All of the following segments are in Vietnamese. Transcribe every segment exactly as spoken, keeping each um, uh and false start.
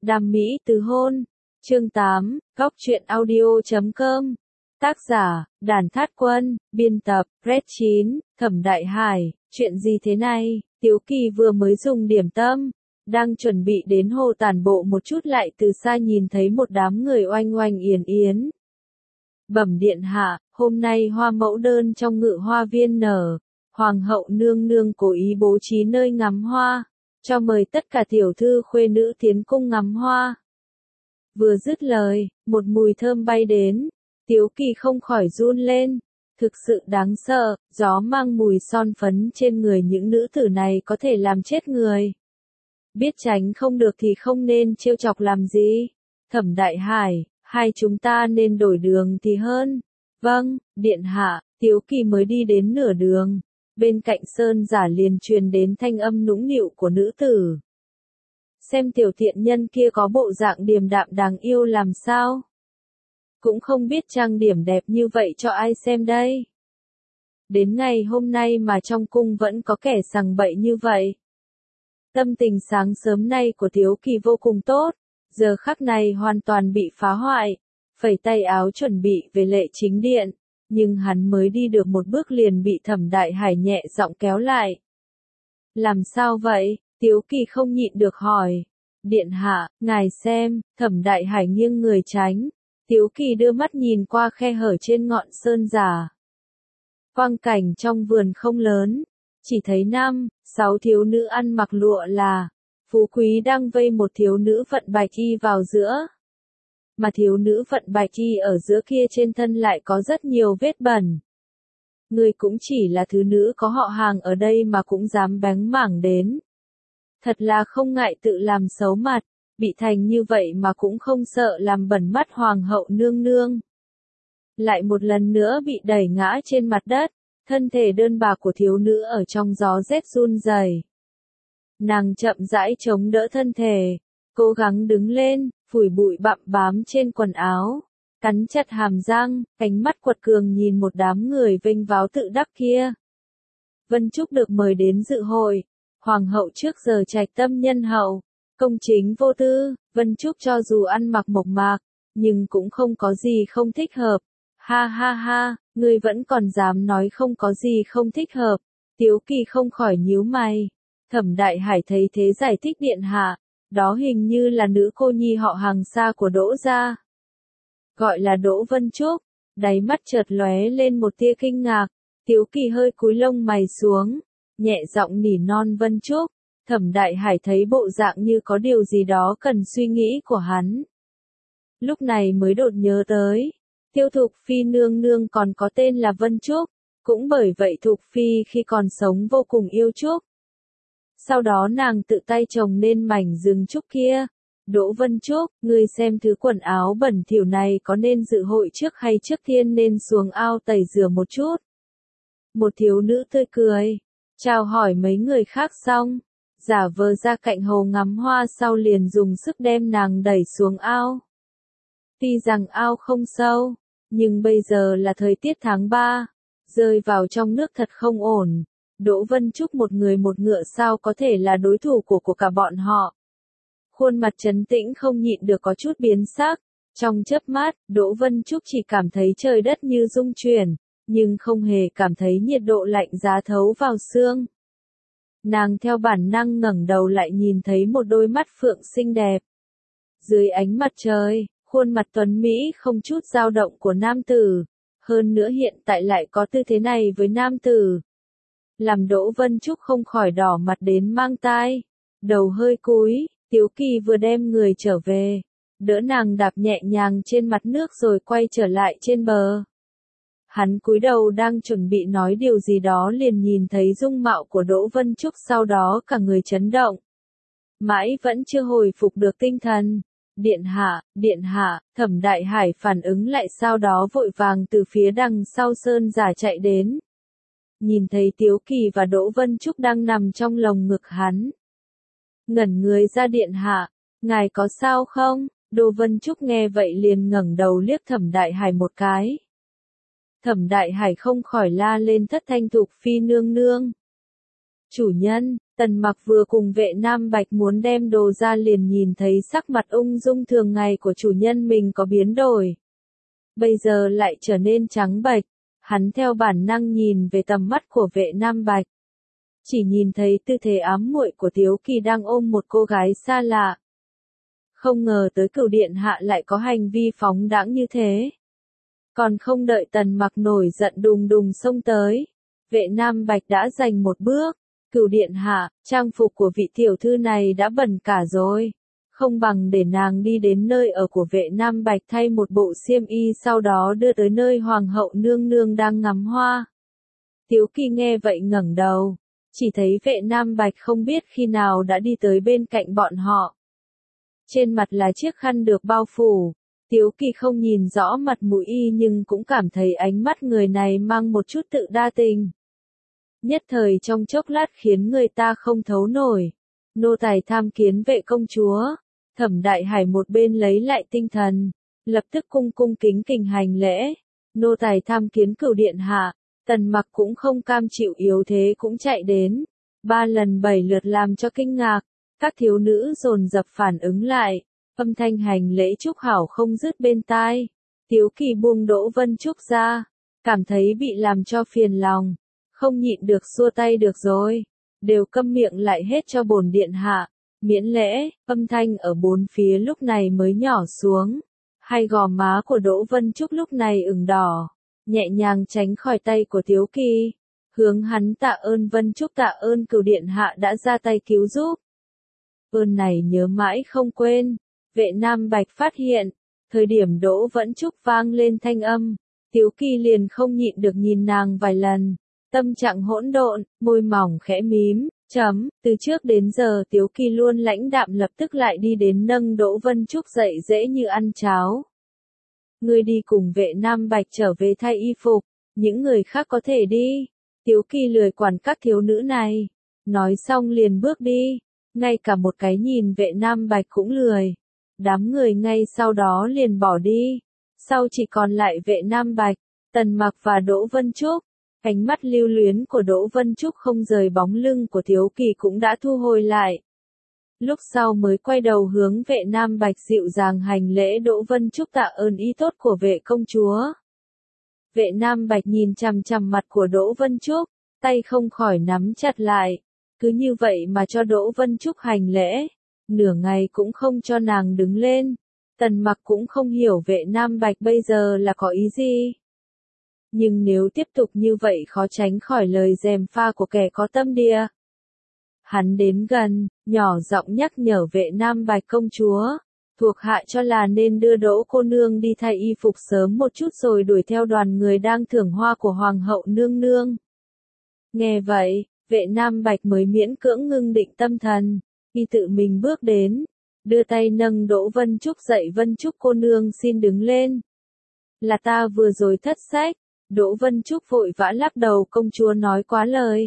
Đam mỹ tứ hôn. Chương tám, góc truyện audio chấm com. Tác giả, Đàn Thát Quân, biên tập, Red chín, Thẩm Đại Hải. Chuyện gì thế này? Tiếu Kỳ vừa mới dùng điểm tâm, đang chuẩn bị đến hồ tản bộ một chút lại từ xa nhìn thấy một đám người oanh oanh yến yến. Bẩm điện hạ, hôm nay hoa mẫu đơn trong ngự hoa viên nở, hoàng hậu nương nương cố ý bố trí nơi ngắm hoa, cho mời tất cả tiểu thư khuê nữ tiến cung ngắm hoa. Vừa dứt lời, một mùi thơm bay đến, Tiếu Kỳ không khỏi run lên, thực sự đáng sợ, gió mang mùi son phấn trên người những nữ tử này có thể làm chết người. Biết tránh không được thì không nên trêu chọc làm gì. Thẩm Đại Hải, hai chúng ta nên đổi đường thì hơn. Vâng, điện hạ. Tiếu Kỳ mới đi đến nửa đường, bên cạnh Sơn Giả liền truyền đến thanh âm nũng nịu của nữ tử. Xem tiểu thiện nhân kia có bộ dạng điềm đạm đáng yêu làm sao? Cũng không biết trang điểm đẹp như vậy cho ai xem đây. Đến ngày hôm nay mà trong cung vẫn có kẻ sằng bậy như vậy. Tâm tình sáng sớm nay của Tiếu Kỳ vô cùng tốt, giờ khắc này hoàn toàn bị phá hoại, phẩy tay áo chuẩn bị về lệ chính điện, nhưng hắn mới đi được một bước liền bị Thẩm Đại Hải nhẹ giọng kéo lại. Làm sao vậy? Tiếu Kỳ không nhịn được hỏi. Điện hạ, ngài xem. Thẩm Đại Hải nghiêng người tránh. Tiếu Kỳ đưa mắt nhìn qua khe hở trên ngọn sơn giả. Quang cảnh trong vườn không lớn, chỉ thấy năm, sáu thiếu nữ ăn mặc lụa là, phú quý đang vây một thiếu nữ vận bạch y vào giữa. Mà thiếu nữ vận bạch y ở giữa kia trên thân lại có rất nhiều vết bẩn. Người cũng chỉ là thứ nữ có họ hàng ở đây mà cũng dám bén mảng đến. Thật là không ngại tự làm xấu mặt, bị thành như vậy mà cũng không sợ làm bẩn mắt hoàng hậu nương nương. Lại một lần nữa bị đẩy ngã trên mặt đất, thân thể đơn bạc của thiếu nữ ở trong gió rét run rẩy. Nàng chậm rãi chống đỡ thân thể, cố gắng đứng lên, phủi bụi bặm bám trên quần áo, cắn chặt hàm răng, ánh mắt quật cường nhìn một đám người vênh váo tự đắc kia. Vân Trúc được mời đến dự hội, hoàng hậu trước giờ trạch tâm nhân hậu, công chính vô tư, Vân Trúc cho dù ăn mặc mộc mạc, nhưng cũng không có gì không thích hợp. Ha ha ha, ngươi vẫn còn dám nói không có gì không thích hợp. Tiếu Kỳ không khỏi nhíu mày. Thẩm Đại Hải thấy thế giải thích điện hạ, đó hình như là nữ cô nhi họ hàng xa của Đỗ gia. Gọi là Đỗ Vân Trúc, đáy mắt chợt lóe lên một tia kinh ngạc. Tiếu Kỳ hơi cúi lông mày xuống, nhẹ giọng nỉ non Vân Trúc. Thẩm Đại Hải thấy bộ dạng như có điều gì đó cần suy nghĩ của hắn. Lúc này mới đột nhớ tới, Tiêu Thục Phi nương nương còn có tên là Vân Trúc, cũng bởi vậy Thục Phi khi còn sống vô cùng yêu Trúc. Sau đó nàng tự tay trồng nên mảnh rừng trúc kia. Đỗ Vân Trúc, ngươi xem thứ quần áo bẩn thỉu này có nên dự hội trước hay trước tiên nên xuống ao tẩy rửa một chút. Một thiếu nữ tươi cười, chào hỏi mấy người khác xong, giả vờ ra cạnh hồ ngắm hoa sau liền dùng sức đem nàng đẩy xuống ao. Tuy rằng ao không sâu, nhưng bây giờ là thời tiết tháng ba, rơi vào trong nước thật không ổn. Đỗ Vân Trúc một người một ngựa sao có thể là đối thủ của của cả bọn họ. Khuôn mặt trấn tĩnh không nhịn được có chút biến sắc. Trong chớp mắt, Đỗ Vân Trúc chỉ cảm thấy trời đất như rung chuyển, nhưng không hề cảm thấy nhiệt độ lạnh giá thấu vào xương. Nàng theo bản năng ngẩng đầu lại nhìn thấy một đôi mắt phượng xinh đẹp. Dưới ánh mặt trời, khuôn mặt tuấn Mỹ không chút dao động của nam tử. Hơn nữa hiện tại lại có tư thế này với nam tử. Làm Đỗ Vân Trúc không khỏi đỏ mặt đến mang tai. Đầu hơi cúi, Tiếu Kỳ vừa đem người trở về. Đỡ nàng đạp nhẹ nhàng trên mặt nước rồi quay trở lại trên bờ. Hắn cúi đầu đang chuẩn bị nói điều gì đó liền nhìn thấy dung mạo của Đỗ Vân Trúc sau đó cả người chấn động. Mãi vẫn chưa hồi phục được tinh thần. Điện hạ, điện hạ, Thẩm Đại Hải phản ứng lại sau đó vội vàng từ phía đằng sau sơn giả chạy đến. Nhìn thấy Tiếu Kỳ và Đỗ Vân Trúc đang nằm trong lồng ngực hắn. Ngẩn người ra điện hạ, ngài có sao không? Đỗ Vân Trúc nghe vậy liền ngẩng đầu liếc Thẩm Đại Hải một cái. Thẩm Đại Hải không khỏi la lên thất thanh Thục Phi nương nương. Chủ nhân, Tần Mặc vừa cùng vệ Nam Bạch muốn đem đồ ra liền nhìn thấy sắc mặt ung dung thường ngày của chủ nhân mình có biến đổi. Bây giờ lại trở nên trắng bệch, hắn theo bản năng nhìn về tầm mắt của vệ Nam Bạch. Chỉ nhìn thấy tư thế ám muội của Tiếu Kỳ đang ôm một cô gái xa lạ. Không ngờ tới Cửu điện hạ lại có hành vi phóng đãng như thế. Còn không đợi Tần Mặc nổi giận đùng đùng xông tới, vệ Nam Bạch đã giành một bước. Cửu điện hạ, trang phục của vị tiểu thư này đã bẩn cả rồi. Không bằng để nàng đi đến nơi ở của vệ Nam Bạch thay một bộ xiêm y sau đó đưa tới nơi hoàng hậu nương nương đang ngắm hoa. Tiếu Kỳ nghe vậy ngẩng đầu, chỉ thấy vệ Nam Bạch không biết khi nào đã đi tới bên cạnh bọn họ. Trên mặt là chiếc khăn được bao phủ. Tiếu Kỳ không nhìn rõ mặt mũi y nhưng cũng cảm thấy ánh mắt người này mang một chút tự đa tình. Nhất thời trong chốc lát khiến người ta không thấu nổi. Nô tài tham kiến vệ công chúa. Thẩm Đại Hải một bên lấy lại tinh thần, lập tức cung cung kính kính hành lễ. Nô tài tham kiến Cửu điện hạ. Tần Mặc cũng không cam chịu yếu thế cũng chạy đến. Ba lần bảy lượt làm cho kinh ngạc. Các thiếu nữ dồn dập phản ứng lại. Âm thanh hành lễ chúc hảo không dứt bên tai. Tiếu Kỳ buông Đỗ Vân Trúc ra. Cảm thấy bị làm cho phiền lòng. Không nhịn được xua tay được rồi. Đều câm miệng lại hết cho bổn điện hạ. Miễn lễ, âm thanh ở bốn phía lúc này mới nhỏ xuống. Hai gò má của Đỗ Vân Trúc lúc này ửng đỏ. Nhẹ nhàng tránh khỏi tay của Tiếu Kỳ. Hướng hắn tạ ơn Vân Trúc tạ ơn Cửu điện hạ đã ra tay cứu giúp. Ơn này nhớ mãi không quên. Vệ Nam Bạch phát hiện. Thời điểm Đỗ Vân Trúc vang lên thanh âm. Tiếu Kỳ liền không nhịn được nhìn nàng vài lần. Tâm trạng hỗn độn, môi mỏng khẽ mím, chấm, từ trước đến giờ Tiếu Kỳ luôn lãnh đạm lập tức lại đi đến nâng Đỗ Vân Trúc dậy dễ như ăn cháo. Ngươi đi cùng vệ Nam Bạch trở về thay y phục, những người khác có thể đi. Tiếu Kỳ lười quản các thiếu nữ này. Nói xong liền bước đi, ngay cả một cái nhìn vệ Nam Bạch cũng lười. Đám người ngay sau đó liền bỏ đi. Sau chỉ còn lại vệ Nam Bạch, Tần Mặc và Đỗ Vân Trúc. Ánh mắt lưu luyến của Đỗ Vân Trúc không rời bóng lưng của Tiếu Kỳ cũng đã thu hồi lại. Lúc sau mới quay đầu hướng vệ Nam Bạch dịu dàng hành lễ Đỗ Vân Trúc tạ ơn ý tốt của vệ công chúa. Vệ Nam Bạch nhìn chằm chằm mặt của Đỗ Vân Trúc, tay không khỏi nắm chặt lại. Cứ như vậy mà cho Đỗ Vân Trúc hành lễ. Nửa ngày cũng không cho nàng đứng lên. Tần Mặc cũng không hiểu vệ Nam Bạch bây giờ là có ý gì. Nhưng nếu tiếp tục như vậy khó tránh khỏi lời gièm pha của kẻ có tâm địa. Hắn đến gần, nhỏ giọng nhắc nhở vệ Nam Bạch công chúa. Thuộc hạ cho là nên đưa Đỗ cô nương đi thay y phục sớm một chút rồi đuổi theo đoàn người đang thưởng hoa của Hoàng hậu nương nương. Nghe vậy, vệ Nam Bạch mới miễn cưỡng ngưng định tâm thần. Y tự mình bước đến, đưa tay nâng Đỗ Vân Trúc dậy Vân Trúc cô nương xin đứng lên. Là ta vừa rồi thất sách. Đỗ Vân Trúc vội vã lắc đầu công chúa nói quá lời.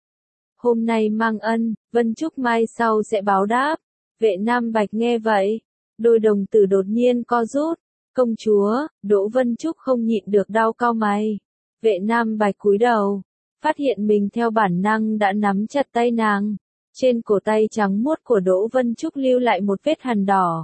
Hôm nay mang ân, Vân Trúc mai sau sẽ báo đáp. Vệ Nam Bạch nghe vậy. Đôi đồng tử đột nhiên co rút. Công chúa, Đỗ Vân Trúc không nhịn được đau cau mày. Vệ Nam Bạch cúi đầu. Phát hiện mình theo bản năng đã nắm chặt tay nàng. Trên cổ tay trắng muốt của Đỗ Vân Trúc lưu lại một vết hằn đỏ.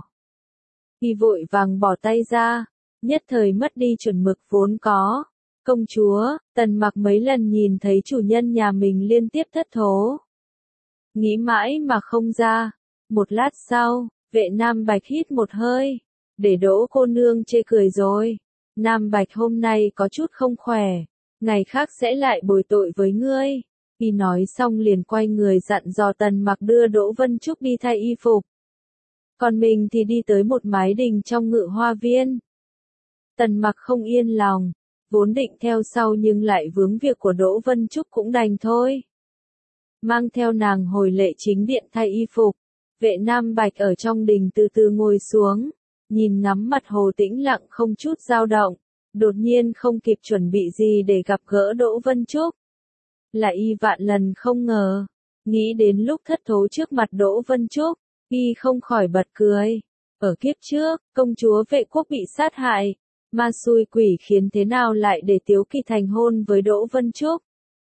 Y vội vàng bỏ tay ra. Nhất thời mất đi chuẩn mực vốn có. Công chúa, Tần Mặc mấy lần nhìn thấy chủ nhân nhà mình liên tiếp thất thố. Nghĩ mãi mà không ra. Một lát sau, vệ Nam Bạch hít một hơi. Để Đỗ cô nương chê cười rồi. Nam Bạch hôm nay có chút không khỏe. Ngày khác sẽ lại bồi tội với ngươi. Y nói xong liền quay người dặn dò Tần Mặc đưa Đỗ Vân Trúc đi thay y phục. Còn mình thì đi tới một mái đình trong ngự hoa viên. Tần Mặc không yên lòng. Vốn định theo sau nhưng lại vướng việc của Đỗ Vân Trúc cũng đành thôi. Mang theo nàng hồi lệ chính điện thay y phục. Vệ Nam Bạch ở trong đình từ từ ngồi xuống. Nhìn ngắm mặt hồ tĩnh lặng không chút dao động. Đột nhiên không kịp chuẩn bị gì để gặp gỡ Đỗ Vân Trúc. Là y vạn lần không ngờ. Nghĩ đến lúc thất thố trước mặt Đỗ Vân Trúc. Y không khỏi bật cười. Ở kiếp trước, công chúa vệ quốc bị sát hại. Ma xui quỷ khiến thế nào lại để Tiếu Kỳ thành hôn với Đỗ Vân Trúc.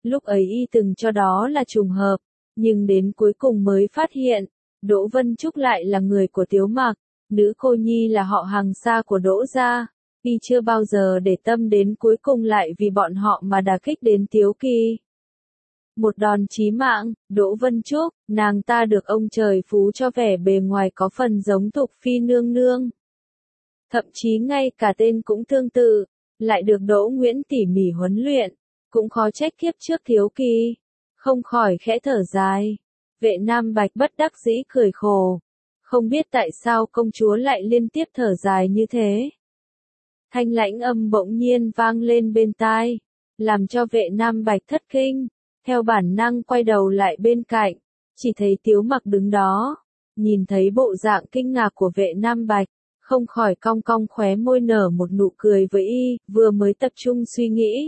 Lúc ấy y từng cho đó là trùng hợp, nhưng đến cuối cùng mới phát hiện, Đỗ Vân Trúc lại là người của Tiếu Mặc, nữ cô nhi là họ hàng xa của Đỗ gia. Y chưa bao giờ để tâm đến cuối cùng lại vì bọn họ mà đả kích đến Tiếu Kỳ. Một đòn chí mạng, Đỗ Vân Trúc, nàng ta được ông trời phú cho vẻ bề ngoài có phần giống Thục Phi nương nương. Thậm chí ngay cả tên cũng tương tự, lại được Đỗ Nguyễn tỉ mỉ huấn luyện, cũng khó trách kiếp trước Tiếu Kỳ. Không khỏi khẽ thở dài. Vệ Nam Bạch bất đắc dĩ cười khổ. Không biết tại sao công chúa lại liên tiếp thở dài như thế. Thanh lãnh âm bỗng nhiên vang lên bên tai, làm cho vệ Nam Bạch thất kinh, theo bản năng quay đầu lại bên cạnh, chỉ thấy Tiếu Mặc đứng đó, nhìn thấy bộ dạng kinh ngạc của vệ Nam Bạch, không khỏi cong cong khóe môi nở một nụ cười với y, vừa mới tập trung suy nghĩ.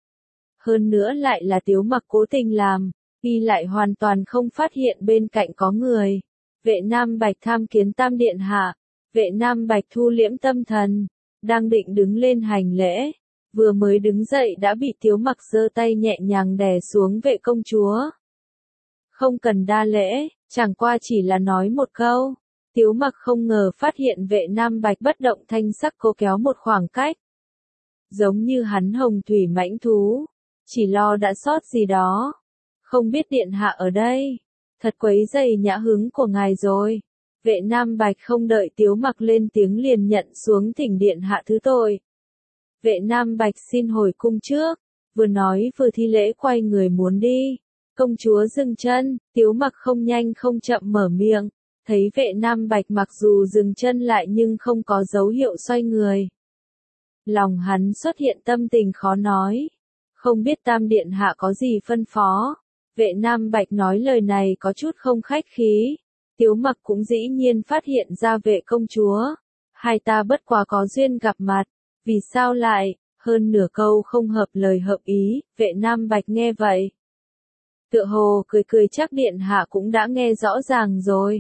Hơn nữa lại là Tiếu Mặc cố tình làm, y lại hoàn toàn không phát hiện bên cạnh có người. Vệ Nam Bạch tham kiến Tam Điện Hạ, vệ Nam Bạch thu liễm tâm thần, đang định đứng lên hành lễ, vừa mới đứng dậy đã bị Tiếu Mặc giơ tay nhẹ nhàng đè xuống. Vệ công chúa, không cần đa lễ, chẳng qua chỉ là nói một câu. Tiếu Mặc không ngờ phát hiện vệ Nam Bạch bất động thanh sắc cố kéo một khoảng cách. Giống như hắn hồng thủy mãnh thú, chỉ lo đã sót gì đó. Không biết điện hạ ở đây, thật quấy rầy nhã hứng của ngài rồi. Vệ Nam Bạch không đợi Tiếu Mặc lên tiếng liền nhận xuống thỉnh điện hạ thứ tội. Vệ Nam Bạch xin hồi cung trước, vừa nói vừa thi lễ quay người muốn đi. Công chúa dừng chân, Tiếu Mặc không nhanh không chậm mở miệng, thấy vệ Nam Bạch mặc dù dừng chân lại nhưng không có dấu hiệu xoay người. Lòng hắn xuất hiện tâm tình khó nói, không biết Tam Điện Hạ có gì phân phó. Vệ Nam Bạch nói lời này có chút không khách khí. Tiếu Mặc cũng dĩ nhiên phát hiện ra vệ công chúa. Hai ta bất quá có duyên gặp mặt, vì sao lại, hơn nửa câu không hợp lời hợp ý, vệ Nam Bạch nghe vậy. Tựa hồ cười cười chắc Điện Hạ cũng đã nghe rõ ràng rồi.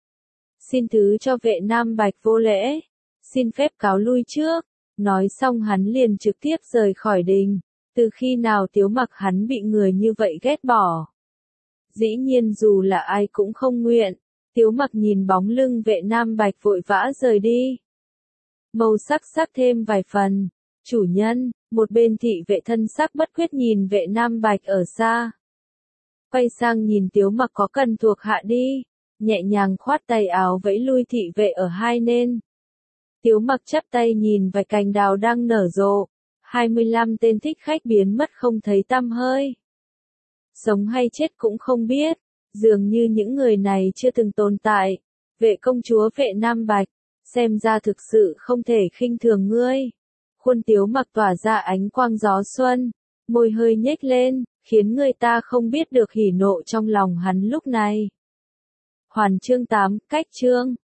Xin thứ cho vệ Nam Bạch vô lễ, xin phép cáo lui trước. Nói xong hắn liền trực tiếp rời khỏi đình. Từ khi nào Tiếu Mặc hắn bị người như vậy ghét bỏ? Dĩ nhiên dù là ai cũng không nguyện. Tiếu Mặc nhìn bóng lưng vệ Nam Bạch vội vã rời đi. Màu sắc sắc thêm vài phần. Chủ nhân, một bên thị vệ thân sắc bất quyết nhìn vệ Nam Bạch ở xa. Quay sang nhìn Tiếu Mặc có cần thuộc hạ đi. Nhẹ nhàng khoát tay áo vẫy lui thị vệ ở hai bên. Tiếu Mặc chắp tay nhìn vài cành đào đang nở rộ. hai mươi lăm tên thích khách biến mất không thấy tăm hơi. Sống hay chết cũng không biết, dường như những người này chưa từng tồn tại. Vệ công chúa vệ Nam Bạch, xem ra thực sự không thể khinh thường ngươi. Khuôn Tiếu Mặc tỏa ra ánh quang gió xuân, môi hơi nhếch lên, khiến người ta không biết được hỉ nộ trong lòng hắn lúc này. Hoàn chương tám, cách chương.